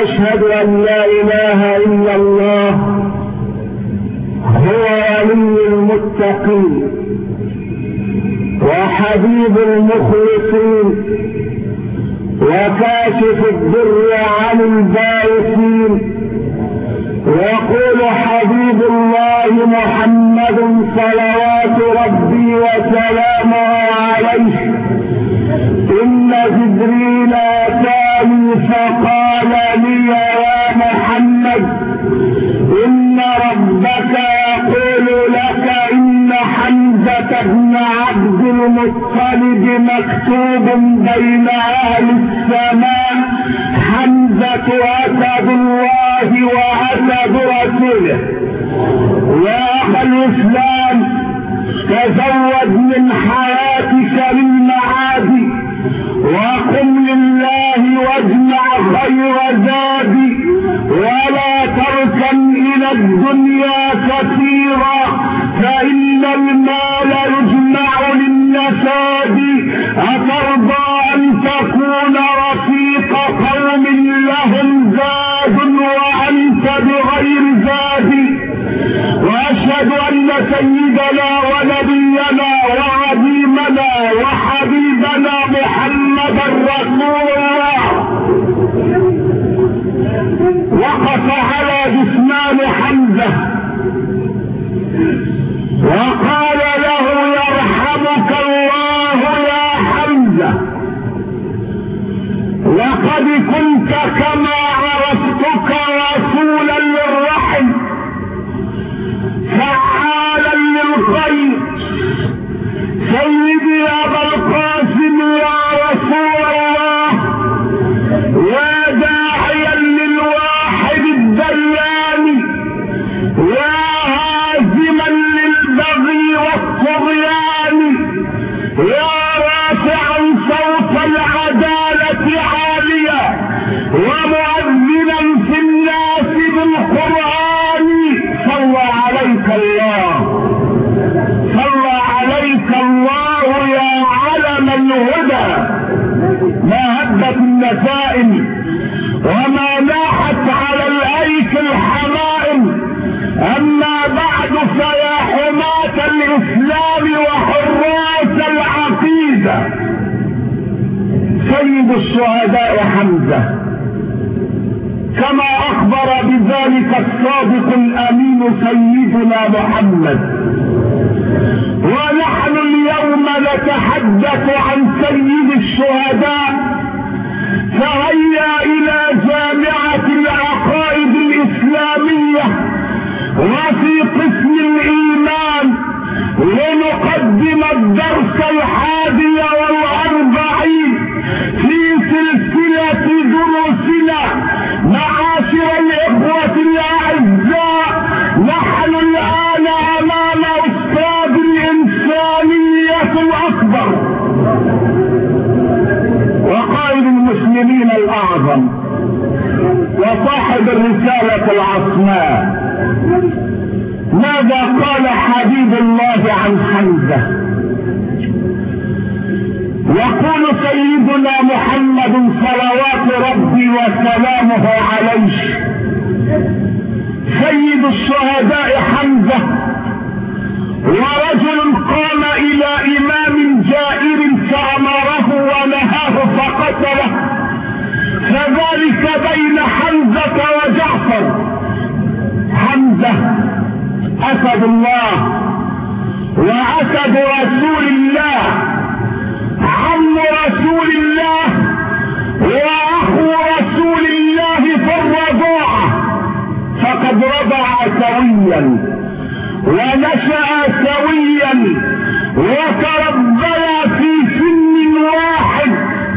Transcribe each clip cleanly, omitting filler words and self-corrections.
وأشهد أن لا إله إلا الله هو ولي المتقين وحبيب المخلصين وكاشف الضر عن البائسين. يقول حبيب الله محمد صلوات ربي وسلامه عليه: إن جبريل أتاني فقال لي يا محمد إن ربك يقول لك إن حمزة بن عبد المطلب مكتوب بين أهل السماء. حمزة أسد الله وأسد رسوله. يا أخي الإسلام، تزود من حياتك للمعاد وقم لله واجمع خير زادي، ولا تركن إلى الدنيا كثيرا فإن المال يجمع للنساد. أترضى أن تكون رفيق قوم لهم زاد وأنت بغير زاد؟ وأشهد أن سيدنا ونبينا وعظيمنا وحبيبنا محمدا رسول الله وقف على جثمان حمزة وقال له: يرحمك الله يا حمزة، لقد كنت كما عرفتك رسولا للرحم فعالا للخير. سيدي أبا القاسم يا رسول الله، يا داعيا للواحد الديان، يا هازما للبغي والطغيان، يا رافعا صوت العدالة عاليا ومؤذنا في الناس بالقرآن. صلى عليك الله، صلى عليك الله يا علم الهدى. ما هبت النسائم وما لاحت على الأيك الحمائم. أما بعد فيا حماة الإسلام وحراس العقيدة، سيد الشهداء حمزة كما أخبر بذلك الصادق الأمين سيدنا محمد. ونحن اليوم نتحدث عن سيد الشهداء، فهيا إلى جامعة العقائد الإسلامية وفي قسم الإيمان لنقدم الدرس 41 في سلسلة دروسنا. معاشر الإخوة الأعزاء، نحن الآن أمام أستاذ الإنسانية الأكبر وقائد المسلمين الأعظم وصاحب الرسالة العصماء. ماذا قال حبيب الله عن حمزة؟ يقول سيدنا محمد صلوات ربي وسلامه عليه: سيد الشهداء حمزة، ورجل قام إلى إمام جائر فأمره ونهاه فقتله، فذلك بين حمزة وجعفر. حمزة أسد الله وأسد رسول الله، عم رسول الله وأخو رسول الله في الرضاعة، فقد رضع سويا ونشأ سويا وتربيا في سن واحد.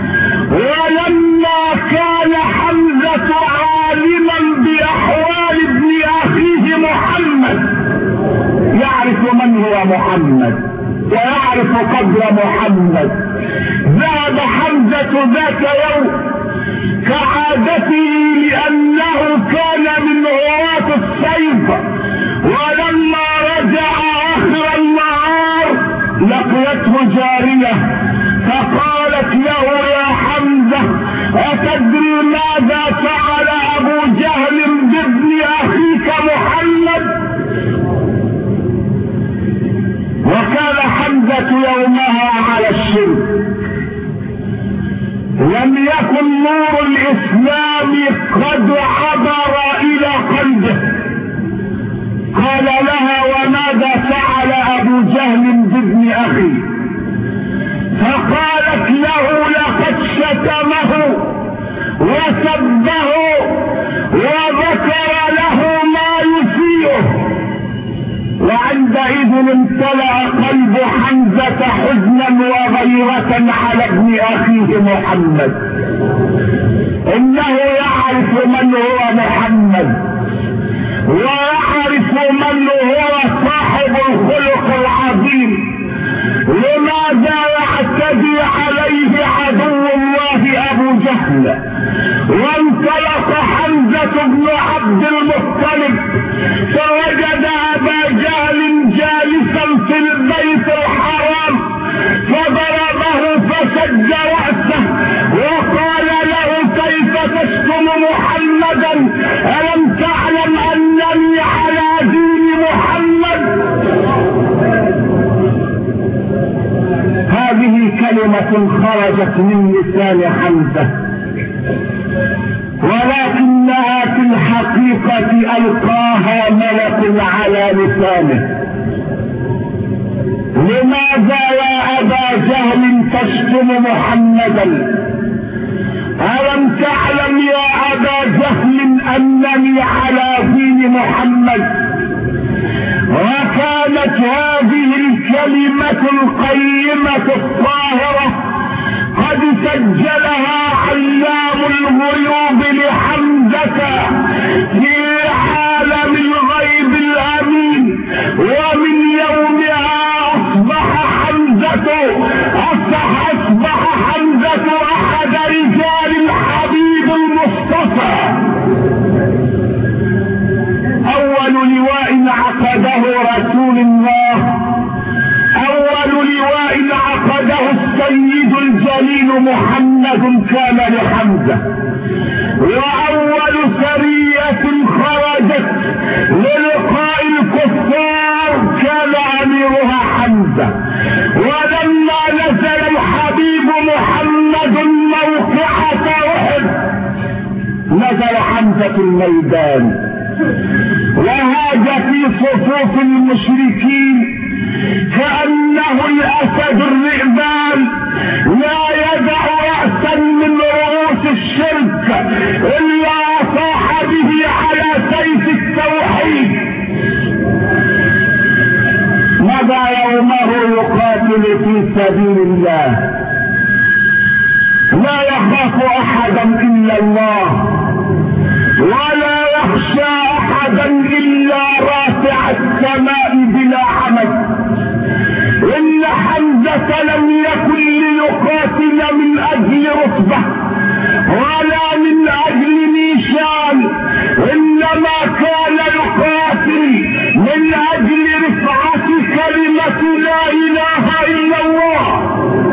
ولما كان حمزة عالما بأحوال ابن أخيه محمد، يعرف من هو محمد ويعرف قدر محمد، ذهب حمزة ذات يوم كعادته لأنه كان من هواة الصيد، ولما رجع آخر النهار لقيته جارية فقالت له: يا حمزة، أتدري ماذا فعل قد عبر الى قلبه. قال لها: وماذا فعل ابو جهل بابن اخي؟ فقالت له: لقد شتمه وسبه وذكر له ما يسيئه. وعندئذ امتلأ قلب حمزة حزنا وغيرة على ابن اخيه محمد. انه يعرف من هو محمد، ويعرف من هو صاحب الخلق العظيم. لماذا يعتدي عليه عدو الله ابو جهل؟ وانطلق حمزة بن عبد المطلب فوجد ابا جهل جالسا في البيت الحرام، فضربه فشج رأسه وقال له: كيف تشتم محمدا؟ ألم تعلم أنني على دين محمد؟ هذه كلمة خرجت من لسان حمزة، ولكنها في الحقيقة ألقاها ملك على لسانه. لماذا يا أبا جهل تشتم محمدا؟ ألم تعلم يا أبا جهل أنني على دين محمد؟ وكانت هذه الكلمة القيمة الطاهرة قد سجلها علام الغيوب لحمزة في عالم الغيب الأمين، ومن يومها أصبح حمزة أحد رجال الحبيب المصطفى. أول لواء عقده رسول الله، أول لواء عقده السيد الجليل محمد كان لحمزة، وأول سرية خرجت للقاء الكفار كان أميرها حمزة. ولما نزل الحبيب محمد موقعة أحد نزل حمزة الميدان وهاج في صفوف المشركين كأنه الأسد الرئبان، لا يدع رأسا من رؤوس الشرك إلا صاح به على سيف التوحيد. مضى يومه يقاتل في سبيل الله، لا يخاف أحدا إلا الله، ولا يخشى أحدا إلا رافع السماء بلا عمد. إن حمزة لم يكن ليقاتل من أجل رتبة ولا من أجل نيشان، إنما كان يقاتل من أجل رفعة كلمة لا إله إلا الله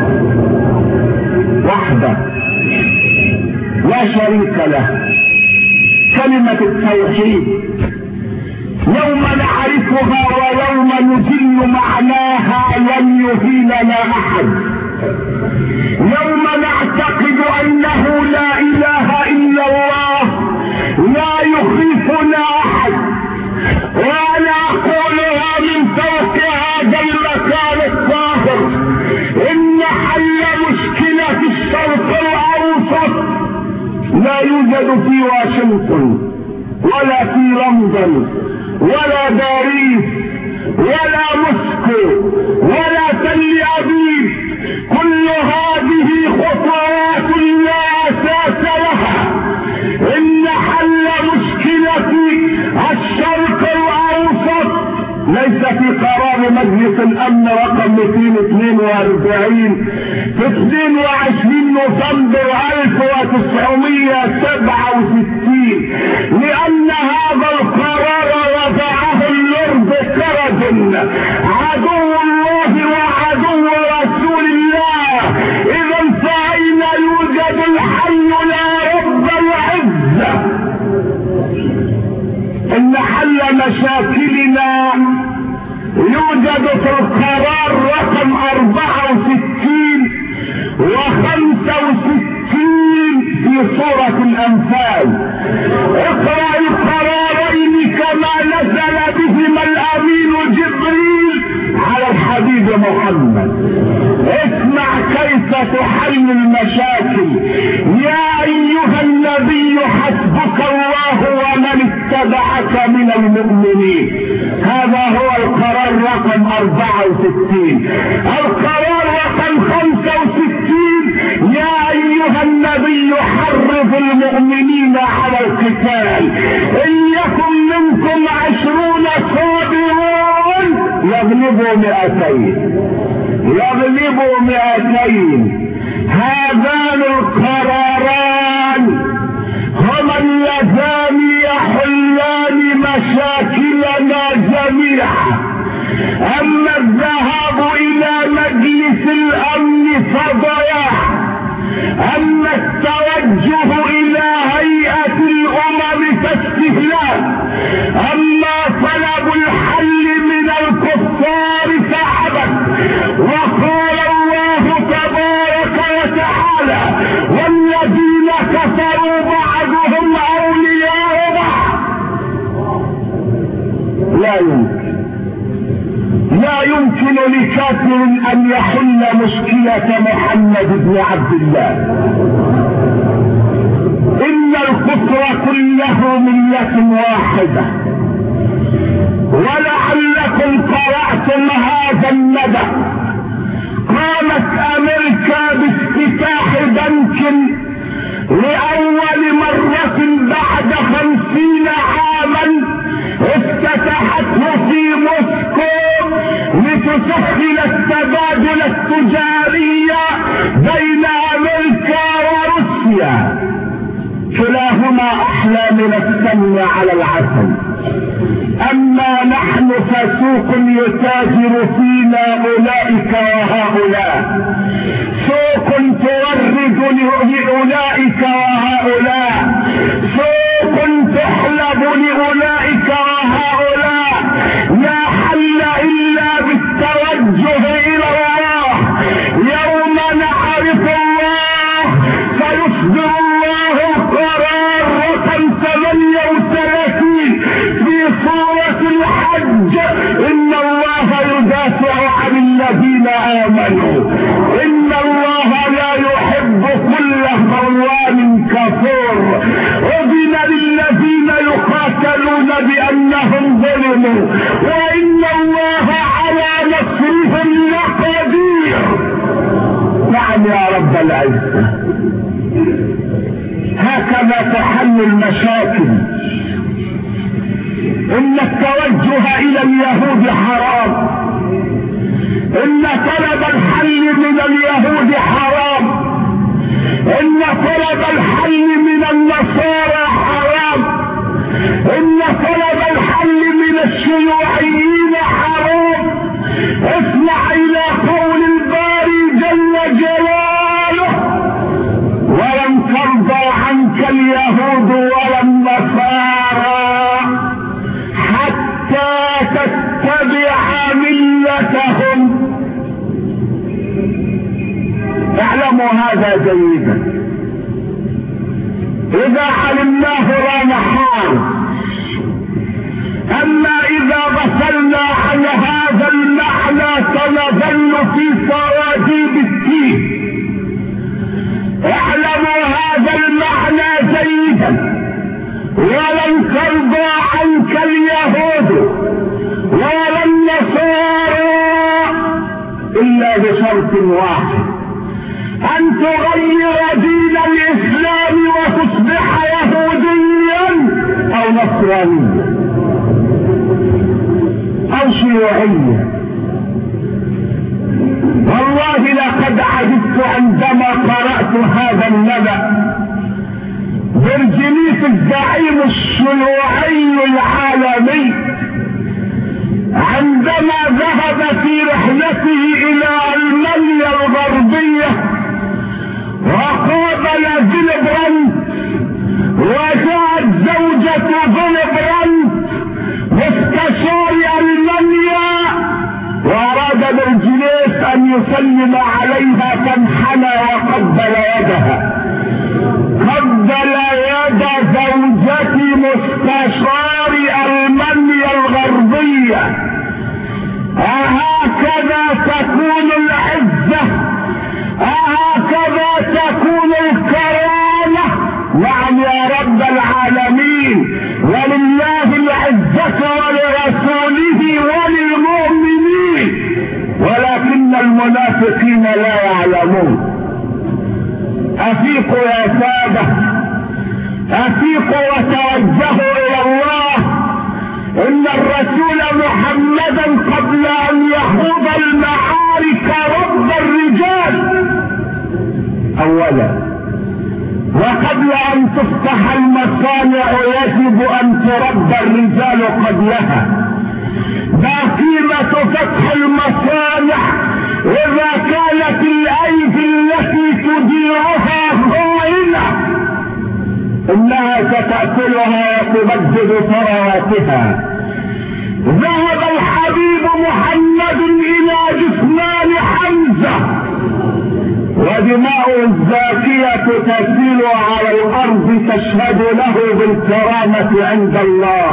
وحده لا شريك له، كلمة التوحيد. يوم نعرفها ويوم نجل معناها لن يهيننا أحد. يوم نعتقد أنه لا إله إلا الله لا يخيفنا أحد. وأنا أقولها من فوق هذا المكان الطاهر: إن حل مشكلة الشرق الأوسط لا يوجد في واشنطن ولا في لندن ولا باريس ولا موسكو ولا تل أبيب. كل هذه خطوات لا أساس لها. إن حل مشكلة الشرق الأوسط ليس في قرار مجلس الأمن رقم 242 في 22 نوفمبر 1967، لأن هذا القرار وضعه اللورد كرزن عدو الله وعدو رسول الله. إذا فأين يوجد الحل لا رب العزة؟ إن حل مشاكلنا يوجد في القرار رقم 64 و65 في سورة الأنفال. اقرأ القرارين كما نزل بهما الامين جبريل على الحبيب محمد. اسمع كيف تحل المشاكل. يا ايها النبي حسبك الله ومن اتبعك من المؤمنين. هذا هو القرار رقم 64. القرار رقم 65: يا ايها النبي حرض المؤمنين على القتال. ان يكن منكم 20 صابرون يغلبوا 200. هذان القراران هما اللذان يحلان مشاكلنا جميعا. اما الذهاب الى مجلس الامن فضياع، اما التوجه الى هيئة الامم فاستهلاك، اما طلب الحل من الكفار فعبث. وقال الله تبارك وتعالى: والذين كفروا بعضهم اولياء بعض. لا يمكن لكافر ان يحل مشكلة محمد بن عبد الله. ان الكفر كله ملة واحدة. ولعلكم قرأتم هذا الندى. قامت امريكا بافتتاح بنك لأول مرة بعد 50 عاما، افتتحته في موسكو لتسهل التبادل التجاري بين امريكا وروسيا. كلاهما احلى من السمن على العسل. اما نحن فسوق يتاجر فينا اولئك وهؤلاء، سوق تورد لاولئك وهؤلاء، سوق تحلب لاولئك وهؤلاء. لا حل الا بالتوجه الى الله. يوم نعرف الله فيصدر الله القرار رقم 38 في سورة الحج: إن الله يدافع عن الذين آمنوا، إن الله لا يحب كل خوان كفور. أذن للذين يقاتلون بأنهم ظلموا وإن الله على نصرهم لقدير. نعم يا رب العزة. هكذا تحل المشاكل. ان التوجه الى اليهود حرام، ان طلب الحل من اليهود حرام، ان طلب الحل من النصارى حرام، ان طلب الحل من الشيوعيين حرام. اسمع الى قول الباري جل جلاله: ولن ترضى عنك اليهود ولا النصارى حتى تتبع ملتهم. اعلموا هذا جيدا. اذا علمناه لا نحار. اما اذا غفلنا عن هذا المعنى سنظل في سراديب التيه. اعلموا هذا المعنى جيدا: ولن ترضى عنك اليهود ولا النصارى الا بشرط واحد: ان تغير دين الاسلام وتصبح يهوديا او نصرانيا او شيوعيا. والله لقد عجبت عندما قرأت هذا النبأ. برجليس الزعيم الشيوعي العالمي عندما ذهب في رحلته الى المانيا الغربية وقابل فيلي برانت، وجاءت زوجة فيلي برانت مستشار المانيا، واراد برجليس ان يسلم عليها فانحنى وقبل يدها. قبل يد زوجتي أفيقوا يا سادة، أفيقوا وتوجهوا إلى الله. إن الرسول محمدا قبل أن يخوض المعارك رب الرجال أولا، وقبل أن تفتح المصانع يجب أن تربى الرجال قبلها. ما قيمة فتح المصانع إذا كانت الأيدي التي تديرها خائنة؟ إنها ستأكلها وتبدد ثرواتها. ذهب الحبيب محمد إلى جثمان حمزة ودماؤه الزاكية تسيل على الأرض تشهد له بالكرامة عند الله،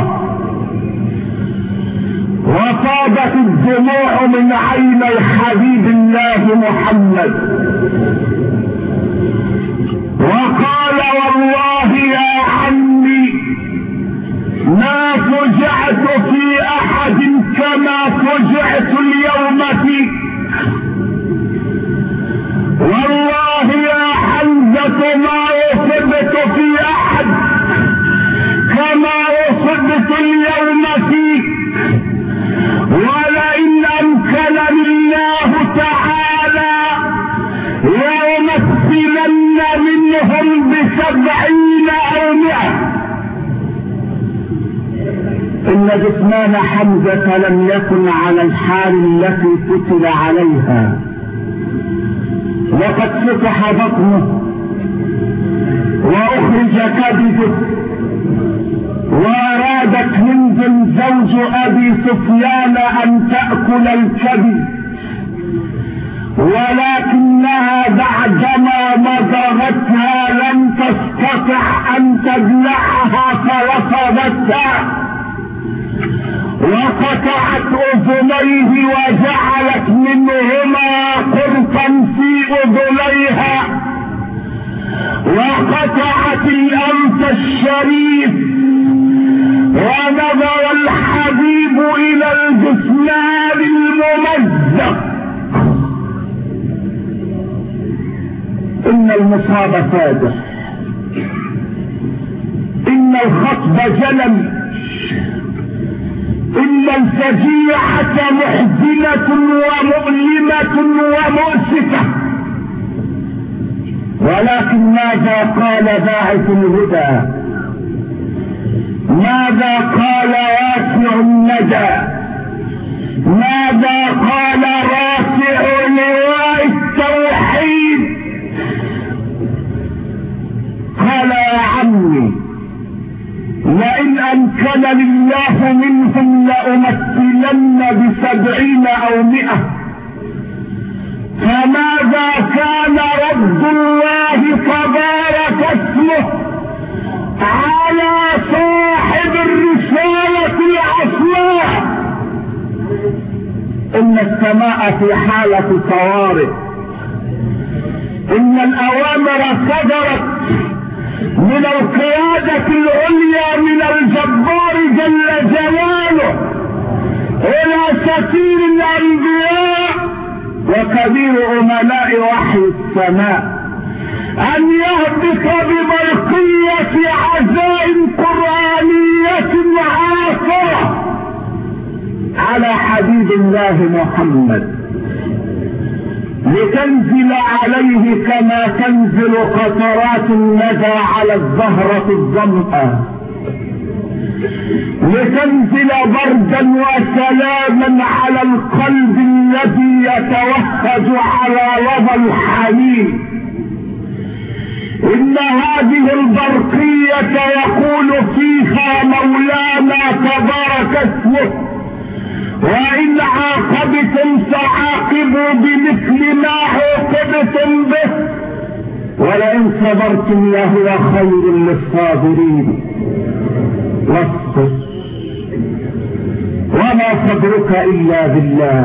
وفاضت الدموع من عيني حبيب الله محمد، وقال والله يا عمي ما فجعت في أحد كما فجعت اليوم فيك. والله يا حمزة ما أصبت في أحد كما أصبت اليوم فيك، ولئن أمكنني الله تعالى لأمثلن منهم ب70 أو 100. إن جثمان حمزة لم يكن على الحال التي قتل عليها، وقد فتح بطنه وأخرج كبده، وأرادت هند زوج أبي سفيان أن تأكل الكبد، ولكنها بعدما مضغتها لم تستطع أن تبلعها فرفضتها، وقطعت أذنيه وجعلت منهما قرطا في أذنيها، وقطعت الأنف الشريف. ونظر الحبيب إلى الجثمان الممزق. إن المصاب فادح، إن الخطب جلل، إن الفجيعة محزنة ومؤلمة ومؤسفة. ولكن ماذا قال باعث الهدى؟ ماذا قال واسع الندى؟ ماذا قال رافع لواء التوحيد؟ قال يا عمي لئن أمكنني الله منهم لأمثلن ب70 أو 100. فماذا كان رب الله تبارك اسمه على صاحب الرسالة العصماء؟ إن السماء في حالة طوارئ، إن الأوامر صدرت من القيادة العليا من الجبار جل جلاله إلى سفير الأنبياء وكبير أمناء وحي السماء أن يهبط ببرقية عزائم قرآنية عاصرة على حبيب الله محمد، لتنزل عليه كما تنزل قطرات الندى على الزهرة الظمأة، لتنزل بردا وسلاما على القلب الذي يتوهج على لظى الحنين. إن هذه البرقية يقول فيها مولانا تبارك اسمه وإن عاقبتم فعاقبوا بمثل ما عوقبتم به ولئن صبرتم لهو خير للصابرين. واصبر وما صبرك إلا بالله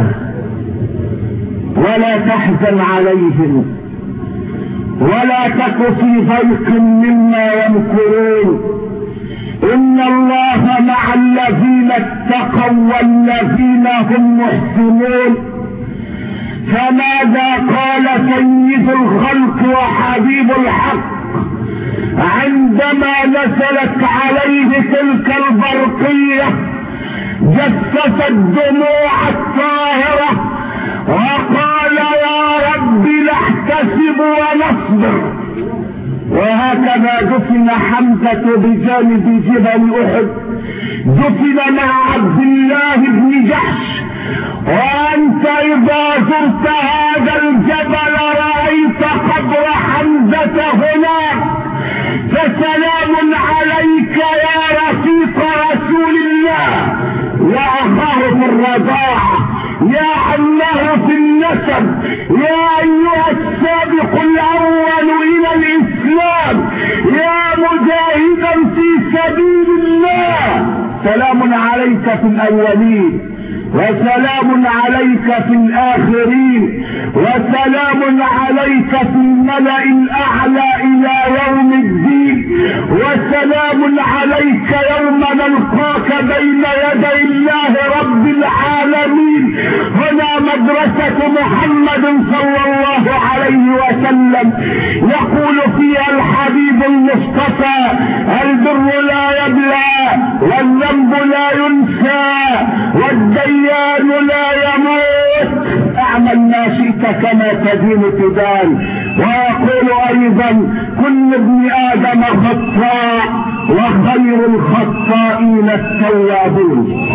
ولا تحزن عليهم ولا تك في ضيق مما يمكرون. إن الله مع الذين اتقوا والذين هم محسنون. فماذا قال سيد الخلق وحبيب الحق عندما نزلت عليه تلك البرقية جسست الدموع الطاهرة وقال يا رب نحتسب ونصبر. وهكذا دفن حمزة بجانب جبل أحد، دفن مع عبد الله بن جحش. وأنت إذا زرت هذا الجبل رأيت قبر حمزة هناك، فسلام عليك يا رفيق رسول الله، يا أخاه في الرضاعة، يا عمه في النسب، يا أيها السابق الأول إلى الإسلام، يا مجاهدا في سبيل الله، سلام عليك في الأولين وسلام عليك في الآخرين وسلام عليك في الملأ الأعلى إلى يوم الدين، وسلام عليك يوم نلقاك بين يدي الله رب العالمين. هنا مدرسة محمد صلى الله عليه وسلم يقول فيها الحبيب المصطفى: البر لا يبلى والذنب لا ينسى والديان لا يموت، اعمل ما شئت كما تدين تدان. ويقول ايضا: كل ابن ادم خطاء وخير الخطائين التوابون.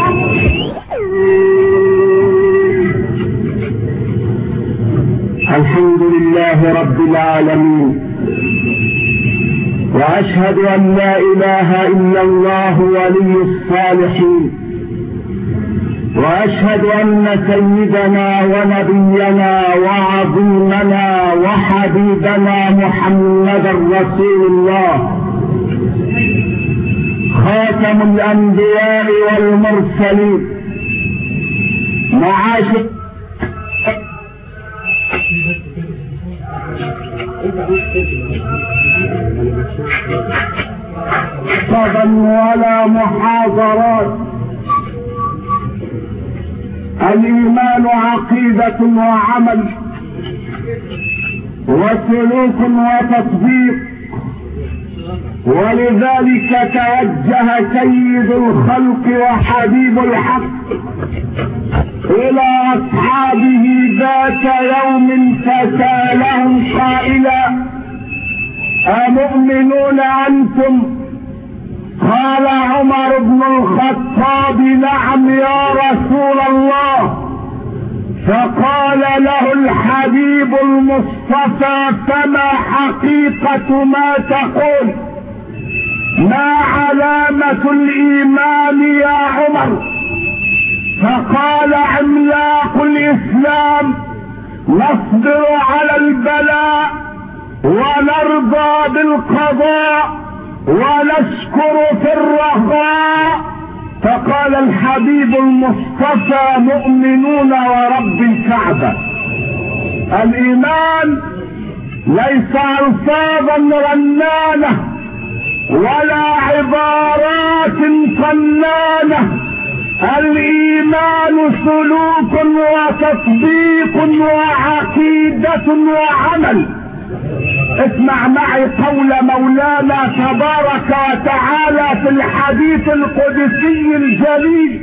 الحمد لله رب العالمين، واشهد ان لا اله الا الله ولي الصالحين، واشهد ان سيدنا ونبينا وعظيمنا وحبيبنا محمدا رسول الله، خاتم الانبياء والمرسلين. معاشر صدى ولا محاضرات، الإيمان عقيدة وعمل وسلوك وتطبيق. ولذلك توجه سيد الخلق وحبيب الحق إلى أصحابه ذات يوم فسألهم قائلا: أمؤمنون أنتم؟ قال عمر بن الخطاب: نعم يا رسول الله. فقال له الحبيب المصطفى: فما حقيقة ما تقول؟ ما علامة الإيمان يا عمر؟ فقال: عملاق الإسلام، نصبر على البلاء ونرضى بالقضاء ونشكر في الرخاء. فقال الحبيب المصطفى: مؤمنون ورب الكعبة. الإيمان ليس ألفاظا رنانة ولا عبارات فنانة، الإيمان سلوك وتطبيق وعقيدة وعمل. اسمع معي قول مولانا تبارك وتعالى في الحديث القدسي الجليل: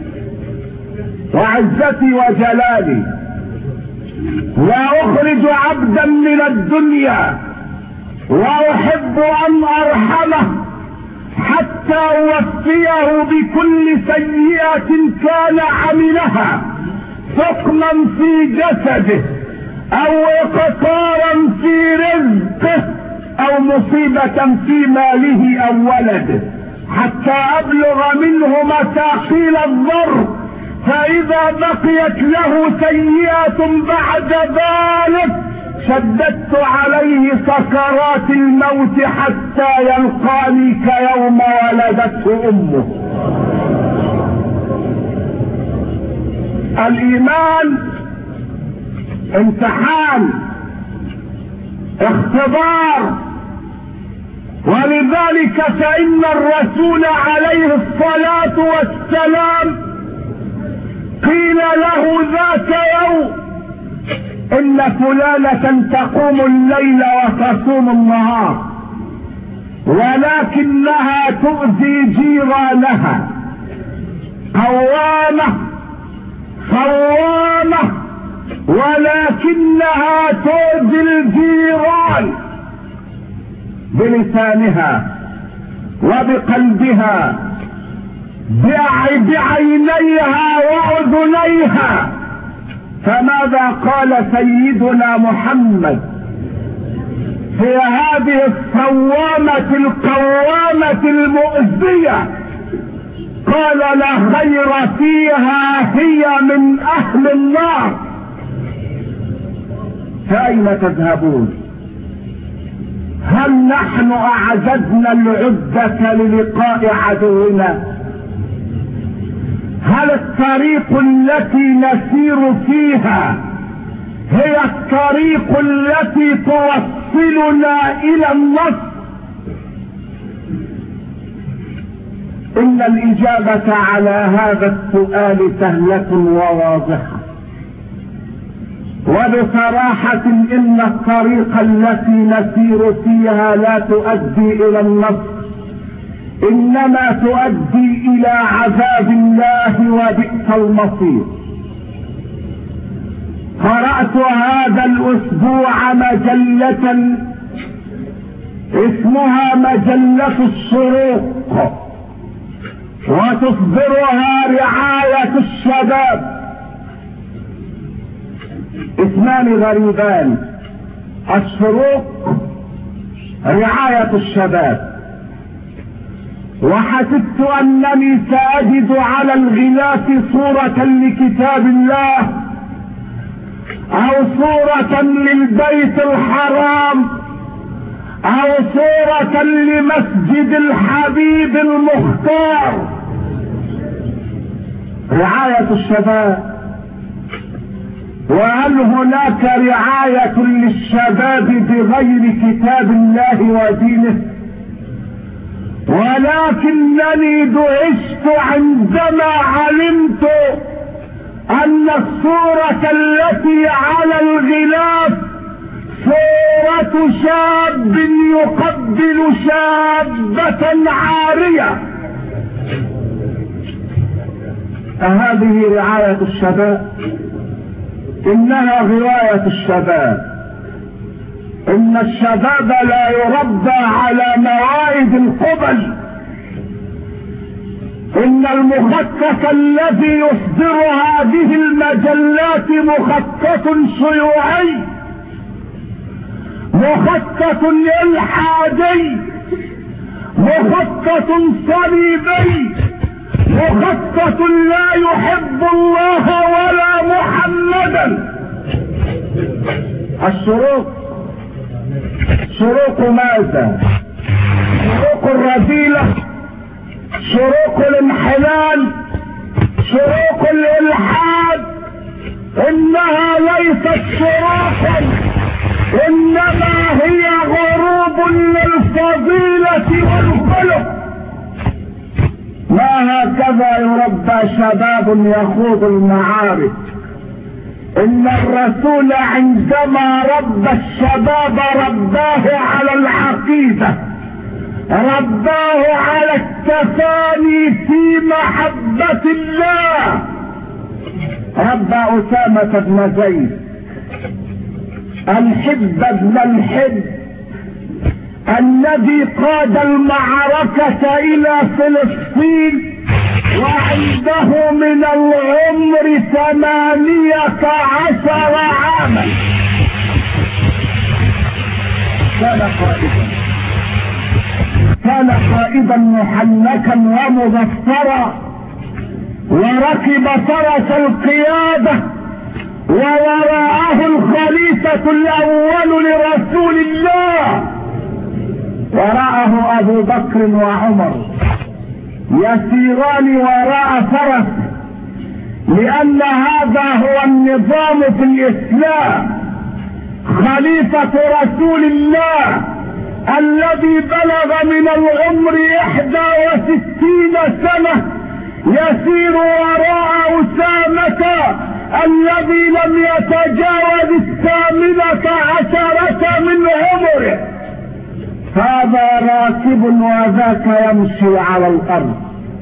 وعزتي وجلالي لا أخرج عبدا من الدنيا وأحب أن أرحمه حتى أوفيه بكل سيئة كان عملها، سقما في جسده أو إقطارا في رزقه أو مصيبة في ماله أو ولده، حتى أبلغ منه مثاقيل الضر، فإذا بقيت له سيئة بعد ذلك شددت عليه سكرات الموت حتى يلقاني كيوم ولدته أمه. الإيمان امتحان، اختبار. ولذلك فإن الرسول عليه الصلاة والسلام قيل له ذات يوم: إن فلانة تقوم الليل وتصوم النهار ولكنها تؤذي جيرانها، قوامة صوامة، ولكنها تؤذي الجيران بلسانها وبقلبها بعينيها وأذنيها. فماذا قال سيدنا محمد في هذه الصوامة القوامة المؤذية؟ قال لا خير فيها، هي من أهل النار. فأين تذهبون؟ هل نحن أعددنا العدة للقاء عدونا؟ هل الطريق التي نسير فيها هي الطريق التي توصلنا إلى النصر؟ إن الإجابة على هذا السؤال سهلة وواضحة، وبصراحة إن الطريق التي نسير فيها لا تؤدي إلى النصر، إنما تؤدي إلى عذاب الله وبئس المصير. قرأت هذا الأسبوع مجلة اسمها مجلة الشروق، وتصدرها رعاية الشباب. اسمان غريبان، الشروق رعاية الشباب. وحسبت أنني سأجد على الغلاف صورة لكتاب الله أو صورة للبيت الحرام أو صورة لمسجد الحبيب المختار. رعاية الشباب. وهل هناك رعاية للشباب بغير كتاب الله ودينه؟ ولكنني دهشت عندما علمت أن الصورة التي على الغلاف صورة شاب يقبل شابة عارية. أهذه رعاية الشباب؟ إنها غواية الشباب. إن الشباب لا يربى على موائد القبل. إن المخطط الذي يصدر هذه المجلات مخطط شيوعي، مخطط إلحادي، مخطط صليبي، مخطط لا يحب الله ولا محمدا. الشروق شروق ماذا؟ شروق الرذيلة، شروق الانحلال، شروق الإلحاد. إنها ليست شروقا، إنما هي غروب للفضيلة والخلق. ما هكذا يربى شباب يخوض المعارك. إن الرسول عندما ربى الشباب رباه على العقيدة، رباه على التفاني في محبة الله. ربى أسامة بن زيد، الحب بن الحب، الذي قاد المعركة إلى فلسطين وعنده من العمر 18 عاما. كان قائدا محنكا ومظفرا، وركب فرس القيادة، ووراءه الخليفة الأول لرسول الله، وراءه أبو بكر وعمر يسيران وراء فرس، لأن هذا هو النظام في الإسلام. خليفة رسول الله الذي بلغ من العمر 61 سنة يسير وراء أسامة الذي لم يتجاوز 18 من عمره، هذا راكب وذاك يمشي على الارض.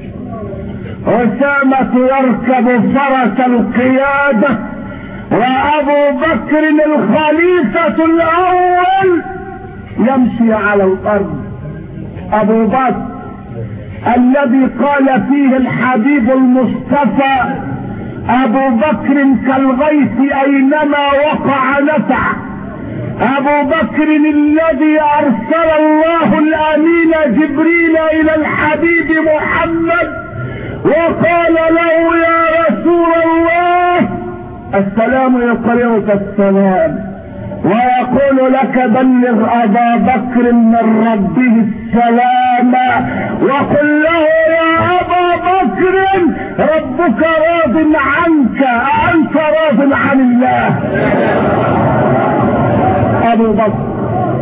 أسامة يركب فرس القيادة، وأبو بكر الخليفة الأول يمشي على الأرض. أبو بكر الذي قال فيه الحبيب المصطفى: أبو بكر كالغيث أينما وقع نفع. أبو بكر الذي أرسل الله الأمين جبريل إلى الحبيب محمد وقال له: يا رسول الله، السلام يقرئك السلام ويقول لك: بلغ أبا بكر من ربه السلام، وقل له: يا أبا بكر ربك راض عنك، أنت راض عن الله. أبو بكر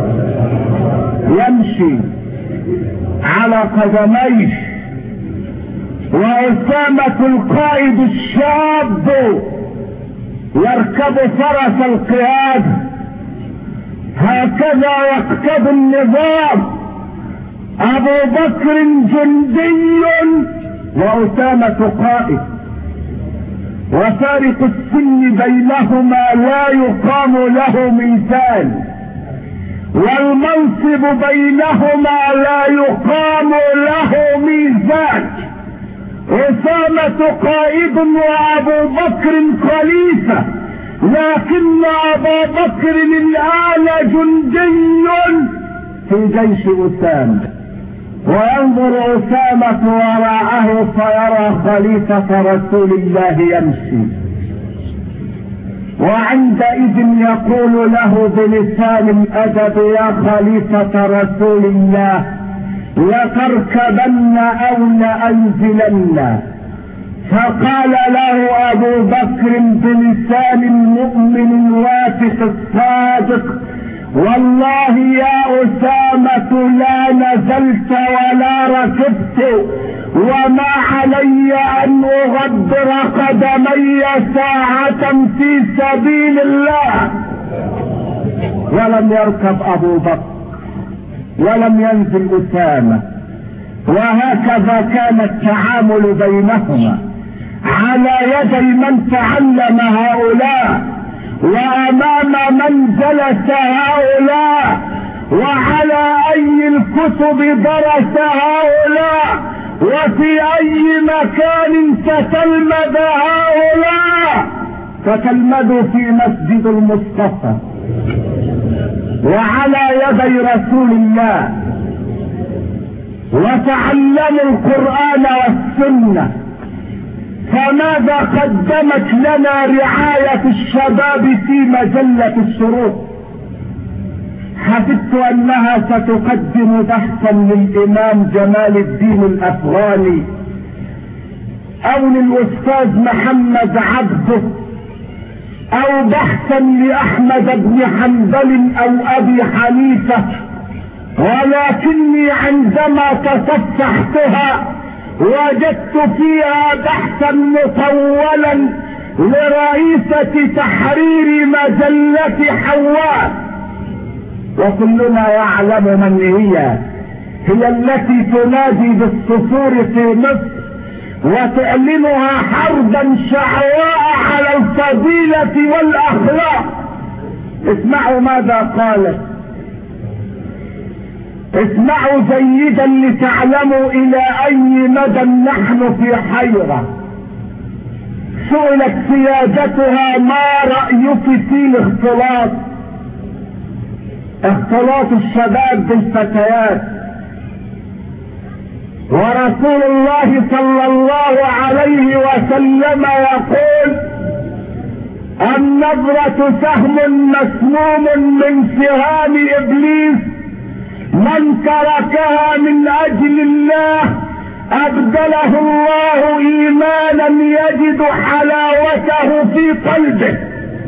يمشي على قدميه، وأسامة القائد الشاب يركب فرس القيادة. هكذا يقتضي النظام. أبو بكر جندي وأسامة قائد، وفارق السن بينهما لا يقام له ميزان، والمنصب بينهما لا يقام له ميزان. أسامة قائد وأبو بكر خليفة، لكن أبا بكر الآن جندي في جيش أسامة، وينظر أسامة وراءه فيرى خليفة رسول الله يمشي، وعندئذ يقول له بلسان الأدب: يا خليفة رسول الله، لتركبن أو لأنزلن. فقال له أبو بكر بلسان المؤمن الواثق الصادق: والله يا أسامة لا نزلت ولا ركبت، وما علي أن أغبر قدمي ساعة في سبيل الله. ولم يركب أبو بكر ولم ينزل أسامة، وهكذا كان التعامل بينهما على يدي من تعلم هؤلاء، وأمام من جلس هؤلاء، وعلى أي الكتب درس هؤلاء، وفي أي مكان تتلمذ هؤلاء. فتلمذوا في مسجد المصطفى وعلى يدي رسول الله، وتعلموا القرآن والسنة. فماذا قدمت لنا رعاية الشباب في مجلة الشروق؟ حسبت أنها ستقدم بحثا للإمام جمال الدين الأفغاني أو للأستاذ محمد عبده، أو بحثا لأحمد بن حنبل أو أبي حنيفة، ولكني عندما تصفحتها وجدت فيها بحثا مطولا لرئيسة تحرير مجلة حواء، وكلنا يعلم من هي التي تنادي بالصفور في مصر وتعلنها حربا شعواء على الفضيلة والأخلاق. اسمعوا ماذا قالت، اسمعوا جيدا لتعلموا إلى أي مدى نحن في حيرة. سئلت سيادتها: ما رأيك في الاختلاط، اختلاط الشباب بالفتيات؟ ورسول الله صلى الله عليه وسلم يقول: النظرة سهم مسموم من سهام إبليس، من تركها من أجل الله أبدله الله إيمانا يجد حلاوته في قلبه.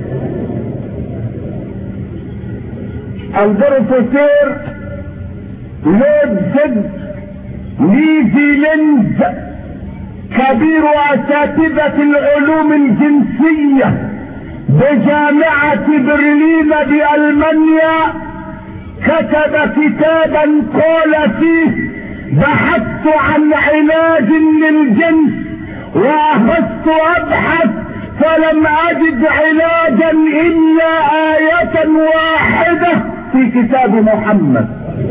البروفيسور لودفيد نيزيلند كبير اساتذة العلوم الجنسية بجامعة برلين بألمانيا، كتب كتابا قال فيه: بحثت عن علاج للجنس واخذت ابحث فلم اجد علاجا الا آية واحدة في كتاب محمد.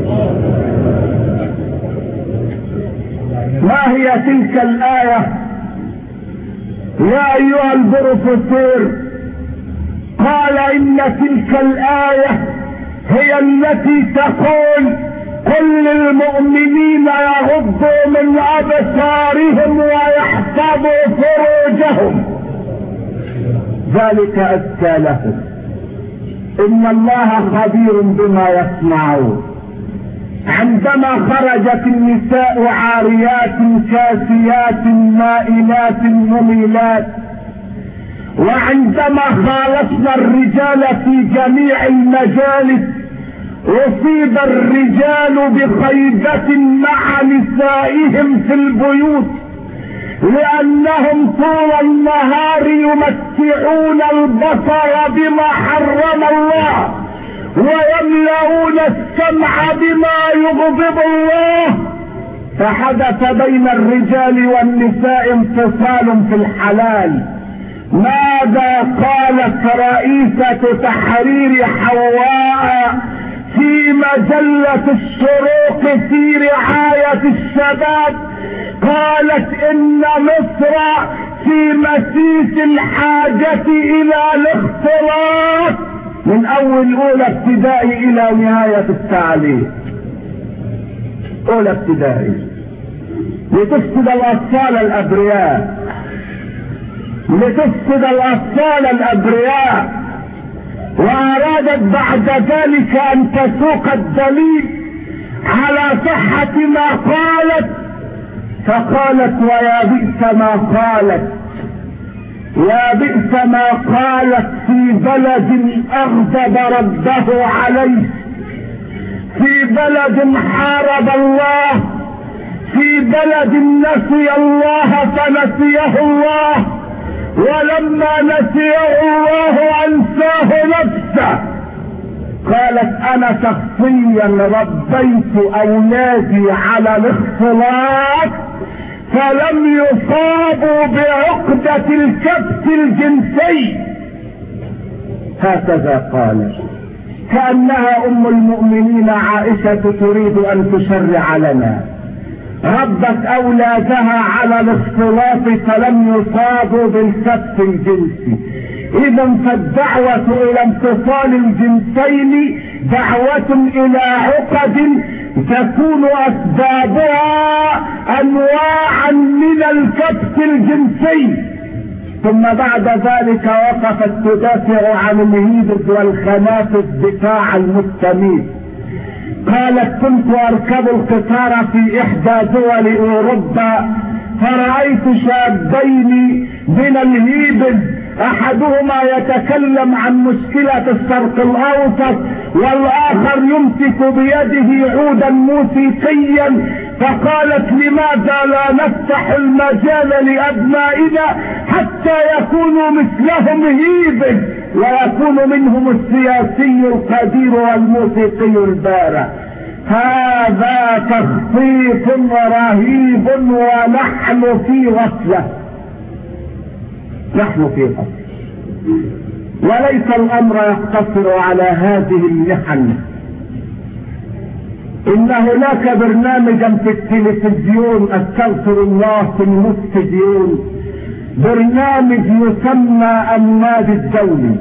ما هي تلك الآية يا ايها البروفيسور؟ قال: ان تلك الآية هي التي تقول: قل للمؤمنين يغضوا من ابصارهم ويحفظوا فروجهم ذلك ازكى لهم ان الله خبير بما يصنعون. عندما خرجت النساء عاريات كاسيات مائلات مميلات، وعندما خالصنا الرجال في جميع المجالس، أصيب الرجال بخيبة مع نسائهم في البيوت، لأنهم طول النهار يمتعون البصر بما حرم الله ويملؤون السمع بما يغضب الله، فحدث بين الرجال والنساء انفصال في الحلال. ماذا قالت رئيسة تحرير حواء في مجلة الشروق في رعاية الشباب؟ قالت: ان مصر في مسيس الحاجة الى الاختلاط من اول اولى ابتدائي الى نهاية التعليم. اولى ابتدائي لتفسد الاطفال الابرياء، لتفسد الاطفال الابرياء، وارادت بعد ذلك ان تسوق الدليل على صحة ما قالت، فقالت: ويا بئس ما قالت، يا بئس ما قالت في بلد اغضب ربه عليه، في بلد حارب الله، في بلد نسي الله فنسيه الله، ولما نسيه الله انساه نفسه. قالت: انا شخصيا ربيت اولادي على الاختلاط فلم يصابوا بعقدة الكبت الجنسي. هكذا قالت، كأنها ام المؤمنين عائشة تريد ان تشرع لنا. ربت اولادها على الاختلاط فلم يصابوا بالكبت الجنسي. اذا فالدعوة الى انفصال الجنسين دعوة الى عقد تكون اسبابها انواعا من الكبت الجنسي. ثم بعد ذلك وقفت تدافع عن الهيبز والخنافس دفاع المستميت. قالت: كنت اركب القطار في احدى دول اوروبا فرأيت شابين من الهيبز، احدهما يتكلم عن مشكلة الشرق الاوسط والاخر يمسك بيده عودا موسيقيا، فقالت: لماذا لا نفتح المجال لابنائنا حتى يكونوا مثلهم هيبز ويكون منهم السياسي القدير والموسيقي البارع. هذا تخطيط رهيب ونحن في غفلة، نحن في غفلة. وليس الامر يقتصر على هذه المحن. ان هناك برنامجا في التلفزيون، استغفر الله، في المستديون، برنامج يسمى النادي الدولي،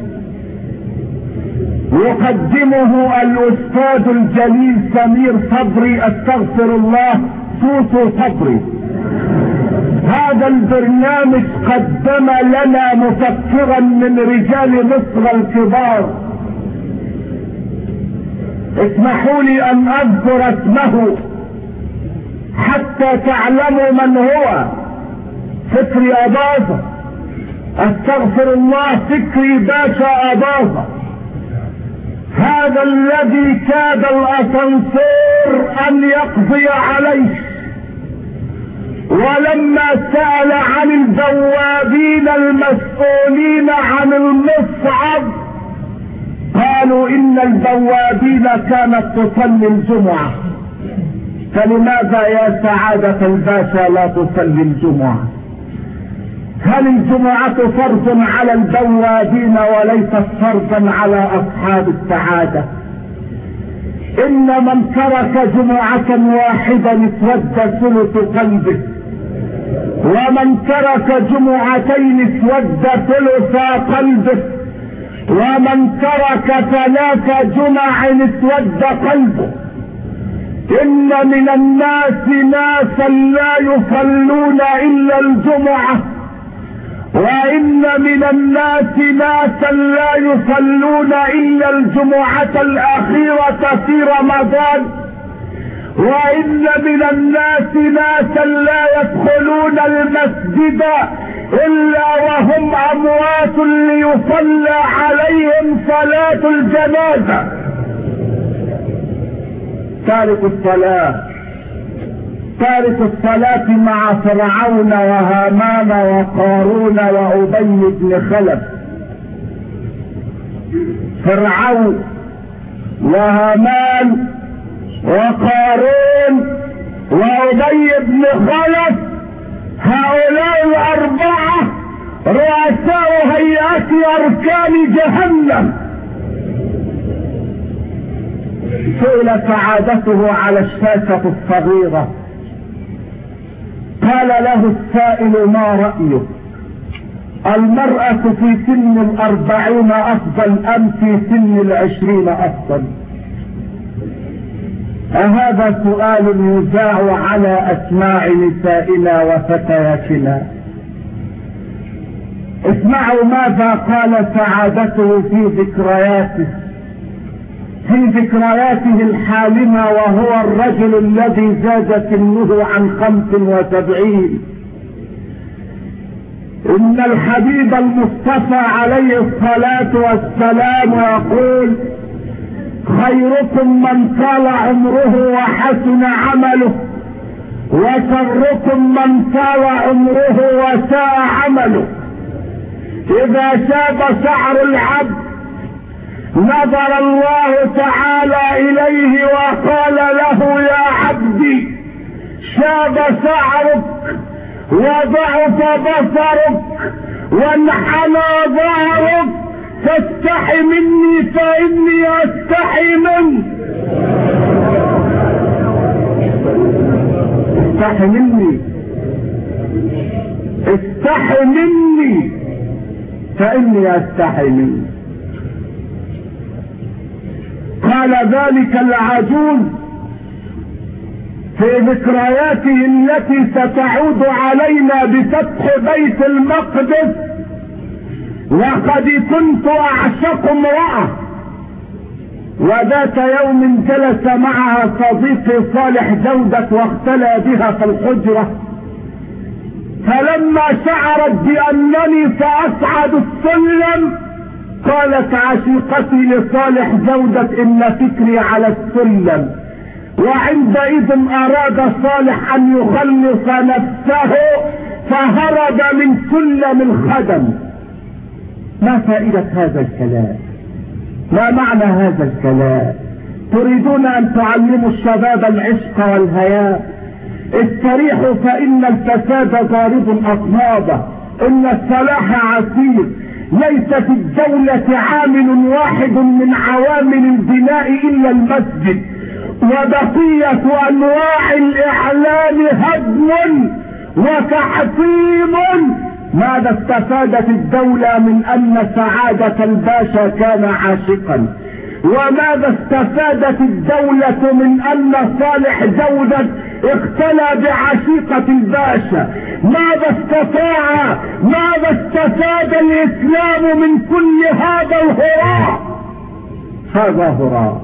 يقدمه الاستاذ الجليل سمير صبري، استغفر الله، سوسو صبري. هذا البرنامج قدم لنا مفكرا من رجال مصر الكبار، اسمحوا لي ان اذكر اسمه حتى تعلموا من هو. فكري أباظة، استغفر الله، فكري باشا أباظة. هذا الذي كاد الاسانسير ان يقضي عليه، ولما سأل عن البوابين المسؤولين عن المصعد قالوا إن البوابين كانت تصلي الجمعة، فلماذا يا سعادة الباشا لا تصلي الجمعة؟ هل الجمعة فرض على البوابين وليست فرضا على أصحاب السعادة؟ إن من ترك جمعة واحدة اسود ثلث قلبه، ومن ترك جمعتين اسود ثلث قلبه، ومن ترك 3 جمع اسود قلبه. إن من الناس ناسا لا يصلون إلا الجمعة، وإن من الناس ناسا لا يصلون إلا الجمعة الأخيرة في رمضان، وإن من الناس ناسا لا يدخلون المسجد إلا وهم أموات ليصلى عليهم صلاة الجنازة. تارك الصلاة مع فرعون وهامان وقارون وأبي بن خلف. فرعون وهامان وقارون وأبي بن خلف، هؤلاء الأربعة رؤساء هيئات أركان جهنم. سئل سعادته على الشاشة الصغيرة، قال له السائل: ما رأيك؟ المرأة في سن 40 أفضل أم في سن 20 أفضل؟ أهذا سؤال يذاع على أسماع نسائنا وفتياتنا. اسمعوا ماذا قال سعادته في ذكرياته الحالمة، وهو الرجل الذي زاد سنه عن 75. إن الحبيب المصطفى عليه الصلاة والسلام يقول: خيركم من طال عمره وحسن عمله، وشركم من طال عمره وساء عمله. إذا شاب شعر العبد نظر الله تعالى إليه وقال له: يا عبدي، شاب شعرك وضعف بصرك وانحنى ظهرك، فاستحي مني فإني أستحي منك. استحي مني فإني أستحي منك. قال ذلك العجوز في ذكرياته التي ستعود علينا بفتح بيت المقدس: لقد كنت أعشق امرأة، وذات يوم جلس معها صديقي صالح جودة واختلى بها في الحجرة، فلما شعرت بأنني سأصعد السلم قالت عشيقتي لصالح جودة: إن فكري على السلم. وعندئذ أراد صالح أن يخلص نفسه فهرب من سلم الخدم. ما فائدة هذا الكلام؟ ما معنى هذا الكلام؟ تريدون أن تعلموا الشباب العشق والهياء؟ استريحوا فإن الفساد ضارب أصنابه، إن الصلاح عسير. ليس في الدولة عامل واحد من عوامل البناء إلا المسجد، وبقية أنواع الإعلام هدم وتحطيم. ماذا استفادت الدولة من أن سعادة الباشا كان عاشقا؟ وماذا استفادت الدولة من أن صالح جودة اختلى بعشيقة الباشا؟ ماذا استفاد الإسلام من كل هذا الهراء؟ هذا هراء،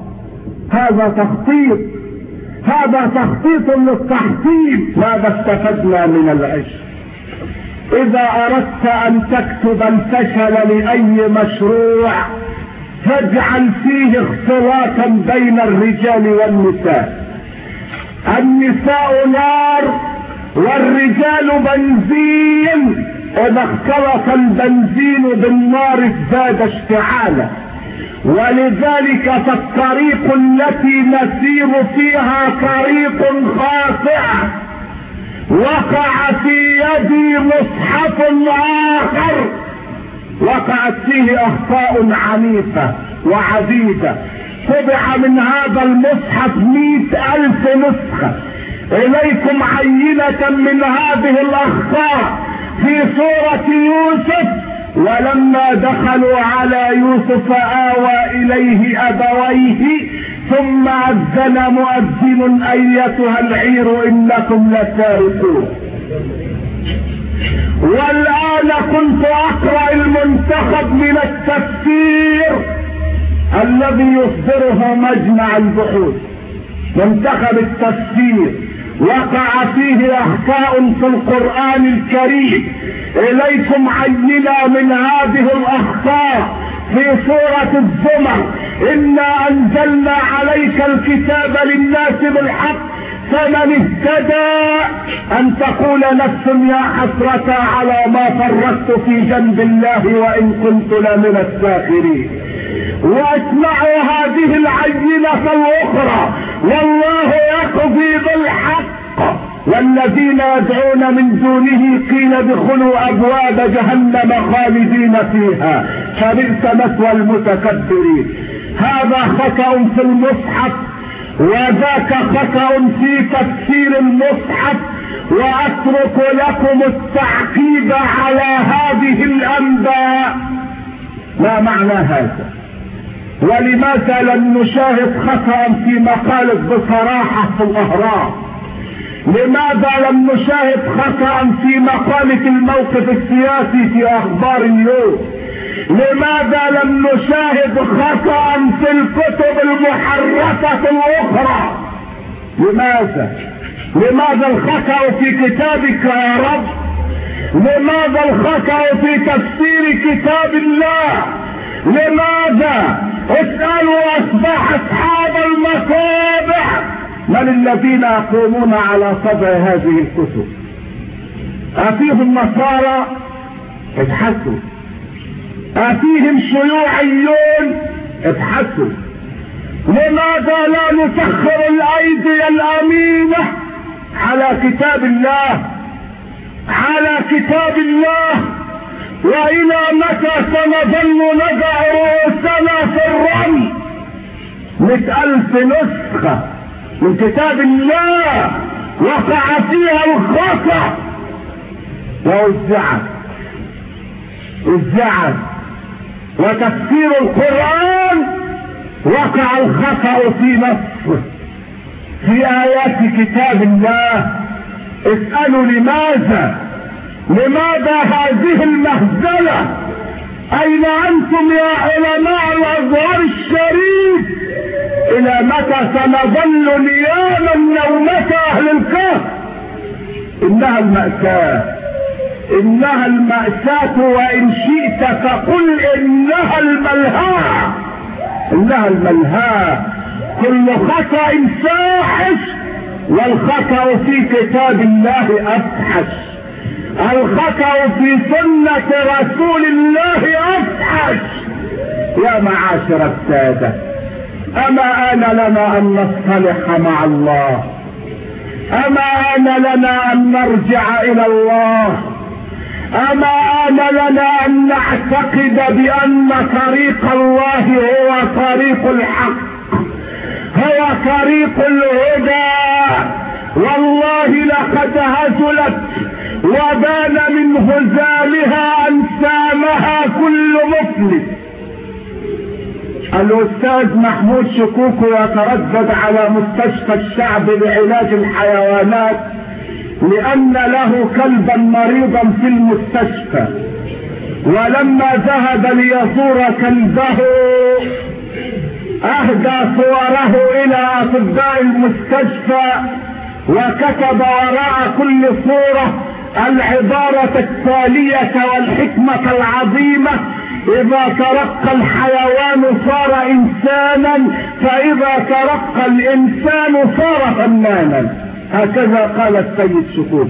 هذا تخطيط للتحطيم. ماذا استفدنا من العشق؟ إذا أردت أن تكتب الفشل لأي مشروع فاجعل فيه اختلاطا بين الرجال والنساء. النساء نار والرجال بنزين، إذا اختلط البنزين بالنار ازداد اشتعالا. ولذلك فالطريق التي نسير فيها طريق خاطئ. وقع في يدي مصحف آخر وقعت فيه أخطاء عنيفة وعديدة. طبع من هذا المصحف 100,000 نسخة. إليكم عينة من هذه الأخطاء في سورة يوسف: ولما دخلوا على يوسف آوى إليه أبويه ثم أذن مؤذن أيتها العير إنكم لسارقون. والآن كنت أقرأ المنتخب من التفسير الذي يصدره مجمع البحوث، منتخب التفسير، وقع فيه أخطاء في القرآن الكريم. إليكم عينة من هذه الأخطاء في سورة الزمر: إنا أنزلنا عليك الكتاب للناس بالحق فمن اهتدى أن تقول نفس يا حسرة على ما فرطت في جنب الله وإن كنت لمن الساخرين. واسمعوا هذه العينة الأخرى: والله يقضي بالحق والذين يدعون من دونه قيل ادخلوا أبواب جهنم خالدين فيها فبئس مثوى المتكبرين. هذا خطأ في المصحف وذاك خطأ في تفسير المصحف. وأترك لكم التعقيب على هذه الأنباء. ما معنى هذا؟ ولماذا لم نشاهد خطأ في مقالة بصراحة في الأهرام؟ لماذا لم نشاهد خطأ في مقالة الموقف السياسي في أخبار اليوم؟ لماذا لم نشاهد خطأ في الكتب المحرفة الأخرى؟ لماذا الخطأ في كتابك يا رب؟ لماذا الخطأ في تفسير كتاب الله؟ لماذا؟ اسألوا أصبح أصحاب المصابح من الذين يقومون على طبع هذه الكتب؟ أفيهم نصارى؟ ابحثوا. أفيهم شيوعيون؟ ابحثوا. لماذا لا نسخر الأيدي الأمينة على كتاب الله؟ على كتاب الله. وإلى متى سنظل نضع رؤوسنا في الرمل؟ 100,000 نسخة من كتاب الله وقع فيها الخطأ ووزعت. وتفسير القرآن وقع الخطأ في نصه في آيات كتاب الله. اسألوا لماذا هذه المهزلة؟ أين أنتم يا علماء الأزهر الشريف؟ إلى متى سنظل نياما نومة أهل الكهف؟ إنها المأساة وإن شئت فقل إنها الملهى. كل خطأ فاحش والخطأ في كتاب الله أفحش. الخطأ في سنة رسول الله أفحش. يا معاشر السادة، أما آن لنا أن نصطلح مع الله؟ أما آن لنا أن نرجع إلى الله؟ أما آن لنا أن نعتقد بأن طريق الله هو طريق الحق، هو طريق الهدى؟ والله لقد هزلت وبان من هزالها أن سامها كل مفلس. الأستاذ محمود شكوكو يتردد على مستشفى الشعب لعلاج الحيوانات لأن له كلبا مريضا في المستشفى، ولما ذهب ليزور كلبه أهدى صوره إلى أطباء المستشفى وكتب وراء كل صورة العبارة التالية والحكمة العظيمة: إذا ترقى الحيوان صار إنسانا، فإذا ترقى الإنسان صار فنانا. هكذا قال السيد شكوك.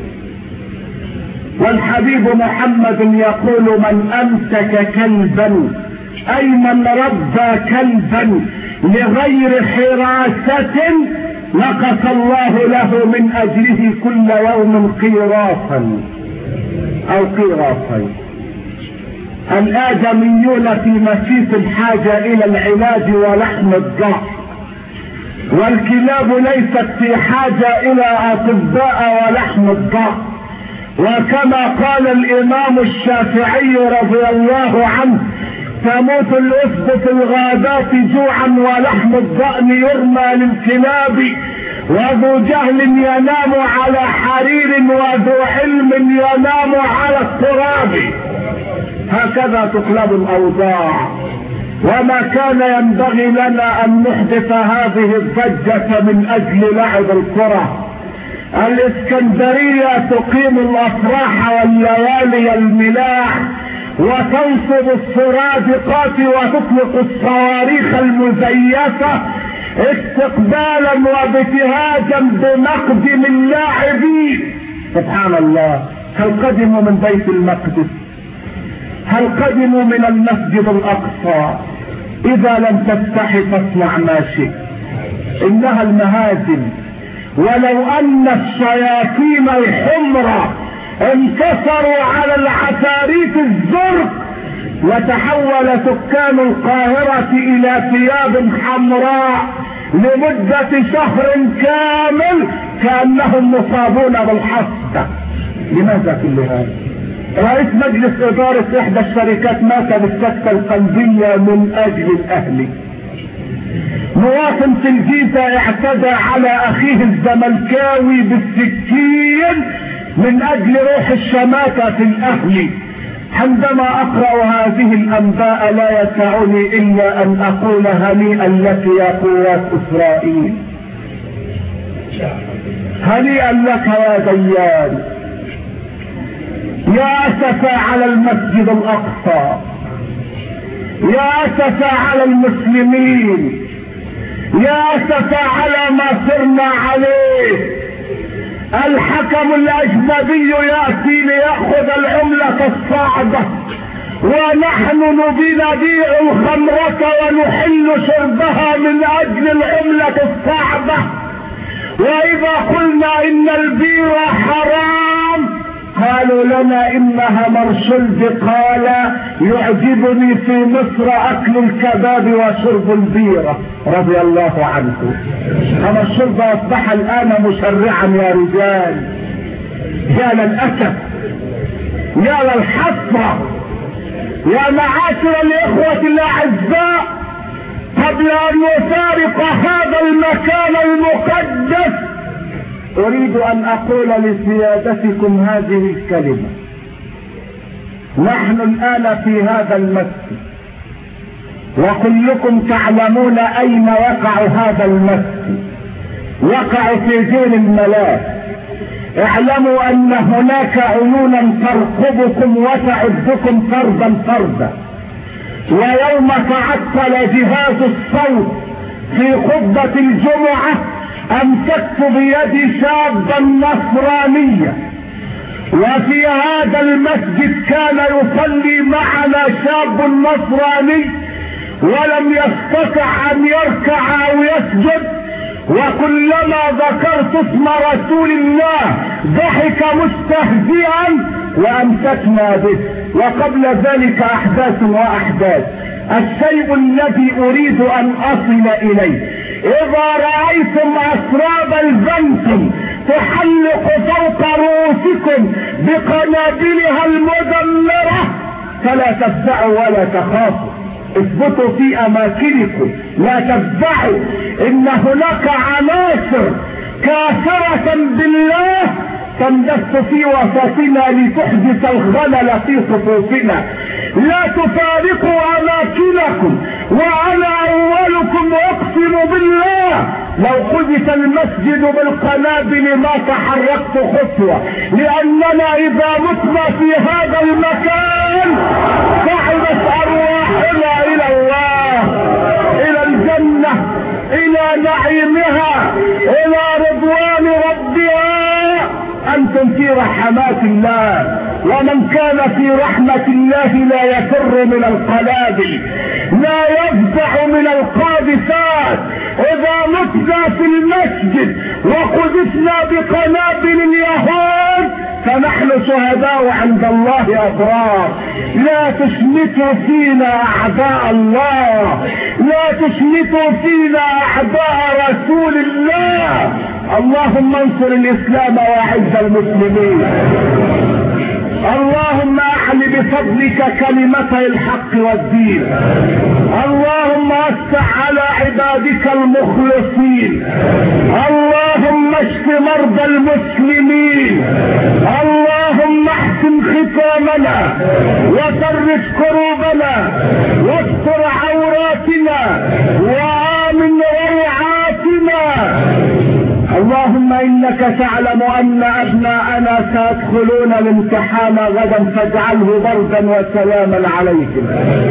والحبيب محمد يقول: من امسك كلبا اي من ربى كلبا لغير حراسة نقص الله له من اجله كل يوم قيراصا او قيراصين. الادميون في مسيس الحاجة الى العلاج ولحم الضعف، والكلاب ليست في حاجة الى اطباء ولحم الضعف. وكما قال الامام الشافعي رضي الله عنه: تموت الاسد في الغابات جوعا ولحم الضأن يرمى للكلاب، وذو جهل ينام على حرير وذو علم ينام على التراب. هكذا تقلب الاوضاع. وما كان ينبغي لنا ان نحدث هذه الضجة من اجل لعب الكرة. الاسكندرية تقيم الافراح والليالي الملاح وتنصب السرادقات وتطلق الصواريخ المزيفة استقبالا وابتهاجا بمقدم اللاعبين. سبحان الله، هل قدموا من بيت المقدس؟ هل قدموا من المسجد الاقصى؟ اذا لم تستحي فاصنع ما شئت، انها المهازل. ولو ان الشياطين الحمر انتصروا على العفاريت الزرق لتحول سكان القاهرة الى ثياب حمراء لمدة شهر كامل كأنهم مصابون بالحصبة. لماذا كل هذا؟ رئيس مجلس ادارة احدى الشركات مات بالسكتة القلبية من اجل الاهلي. مواطن في الجيزة اعتدى على اخيه الزملكاوي بالسكين من اجل روح الشماتة في الاهلي. عندما اقرأ هذه الانباء لا يسعني الا ان اقول: هنيئا لك يا قوات اسرائيل، هنيئا لك يا ديان. يا اسفا على المسجد الاقصى، يا اسفا على المسلمين، يا اسفا على ما صرنا عليه. الحكم الاجنبي يأتي ليأخذ العملة الصعبة، ونحن نبيع الخمرة ونحل شربها من اجل العملة الصعبة. واذا قلنا ان البيرة حرام قالوا لنا انها مرشد. قال: يعجبني في مصر اكل الكباب وشرب البيرة رضي الله عنه. اما الشرب اصبح الان مشرعا يا رجال. يا للاسف، يا للحسرة، يا معاشر الاخوة الاعزاء، قبل ان نفارق هذا المكان المقدس اريد ان اقول لسيادتكم هذه الكلمة. نحن الان في هذا المسجد وكلكم تعلمون اين وقع هذا المسجد. وقع في دين الملاك. اعلموا ان هناك عيونا ترقبكم وتعدكم فردا فردا. ويوم تعطل جهاز الصوت في خطبة الجمعة امسكت بيدي شابا نصرانيا، وفي هذا المسجد كان يصلي معنا شاب نصراني ولم يستطع ان يركع او يسجد، وكلما ذكرت اسم رسول الله ضحك مستهزئا وامسكنا به. وقبل ذلك احداث واحداث. الشيء الذي اريد ان اصل اليه: اذا رايتم اسراب البنك تحلق فوق رؤوسكم بقنابلها المدمرة فلا تفزعوا ولا تخافوا، اثبتوا في اماكنكم لا تفزعوا. ان هناك عناصر كافرة بالله تندس في وسطنا لتحدث الخلل في صفوفنا. لا تفارقوا اماكنكم، وانا اولكم اقسم بالله لو حدث المسجد بالقنابل ما تحركت خطوة، لاننا اذا متنا في هذا المكان صعدت ارواحنا الى الله، الى الجنة. الى نعيمها الى رضوان ربها. انتم في رحمات الله، ومن كان في رحمة الله لا يفر من القنابل، لا يفزع من القاذفات. اذا متنا في المسجد وقذفنا بقنابل اليهود فنحن شهداء عند الله أبرار. لا تشمتوا فينا أعداء الله، لا تشمتوا فينا أعداء رسول الله. اللهم انصر الإسلام وأعز المسلمين. اللهم اعل بفضلك كلمتي الحق والدين. اللهم افتح على عبادك المخلصين. اللهم اشف مرضى المسلمين. اللهم احسن ختامنا وفرج كروبنا واستر عوراتنا وآمن روعاتنا. اللهم انك تعلم ان ابناءنا سيدخلون الامتحان غدا فاجعله بردا وسلاما عليهم.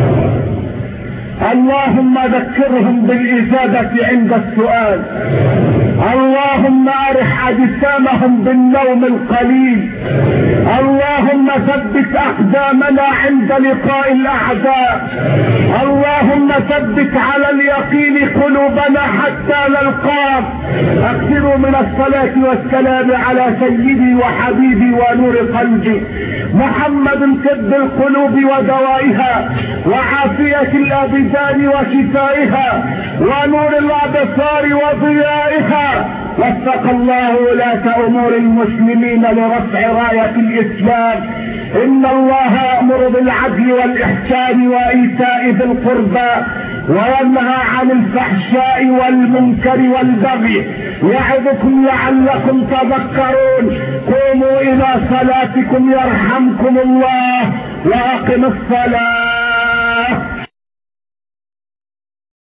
اللهم ذكرهم بالاجابة عند السؤال. اللهم ارح اجسامهم بالنوم القليل. اللهم ثبت اقدامنا عند لقاء الاعداء. اللهم ثبت على اليقين قلوبنا حتى نلقاك. اكثروا من الصلاة والسلام على سيدي وحبيبي ونور قلبي محمد طب القلوب ودوائها وعافية الابدان وشفائها ونور الابصار وضيائها. وفق الله ولاة امور المسلمين لرفع راية الاسلام. ان الله يأمر بالعدل والاحسان وايتاء ذي القربى وينهى عن الفحشاء والمنكر والبغي يعظكم لعلكم تذكرون. قوموا الى صلاتكم يرحمكم الله واقم الصلاة.